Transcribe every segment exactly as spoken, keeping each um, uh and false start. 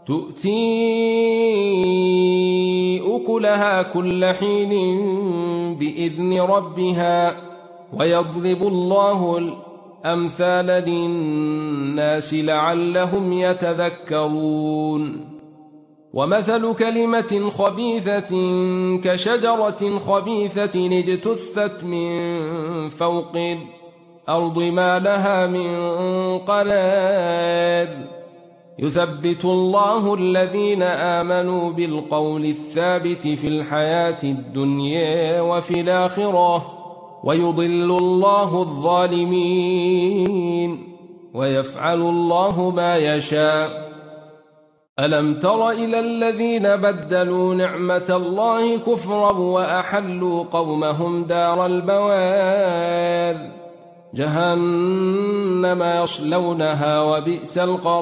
تؤتي أكلها كل حين بإذن ربها ويضرب الله الأمثال للناس لعلهم يتذكرون ومثل كلمة خبيثة كشجرة خبيثة اجتثت من فوق الأرض ما لها من قرار يثبت الله الذين آمنوا بالقول الثابت في الحياة الدنيا وفي الآخرة ويضل الله الظالمين ويفعل الله ما يشاء. ألم تر إلى الذين بدلوا نعمة الله كفرا وأحلوا قومهم دار البوار جهنم يصلونها وبئس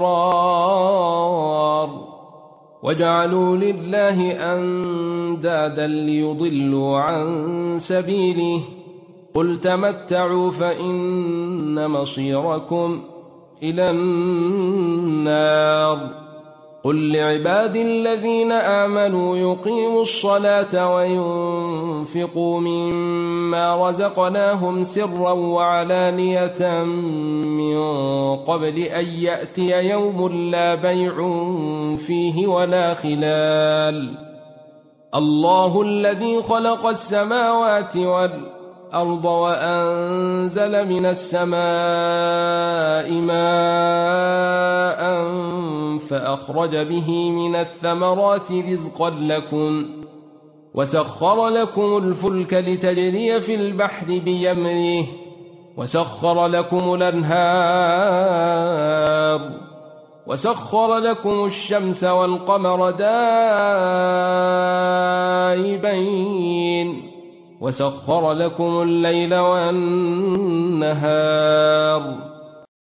القرار وجعلوا لله أندادا ليضلوا عن سبيله قل تمتعوا فإن مصيركم إلى النار قل لعبادي الذين آمنوا يقيموا الصلاة وينفقوا مما رزقناهم سرا وعلانية من قبل أن يأتي يوم لا بيع فيه ولا خلال الله الذي خلق السماوات والأرض وأنزل من السماء ماء فأخرج به من الثمرات رزقا لكم وسخر لكم الفلك لتجري في البحر بأمره وسخر لكم الأنهار وسخر لكم الشمس والقمر دائبين وسخر لكم الليل والنهار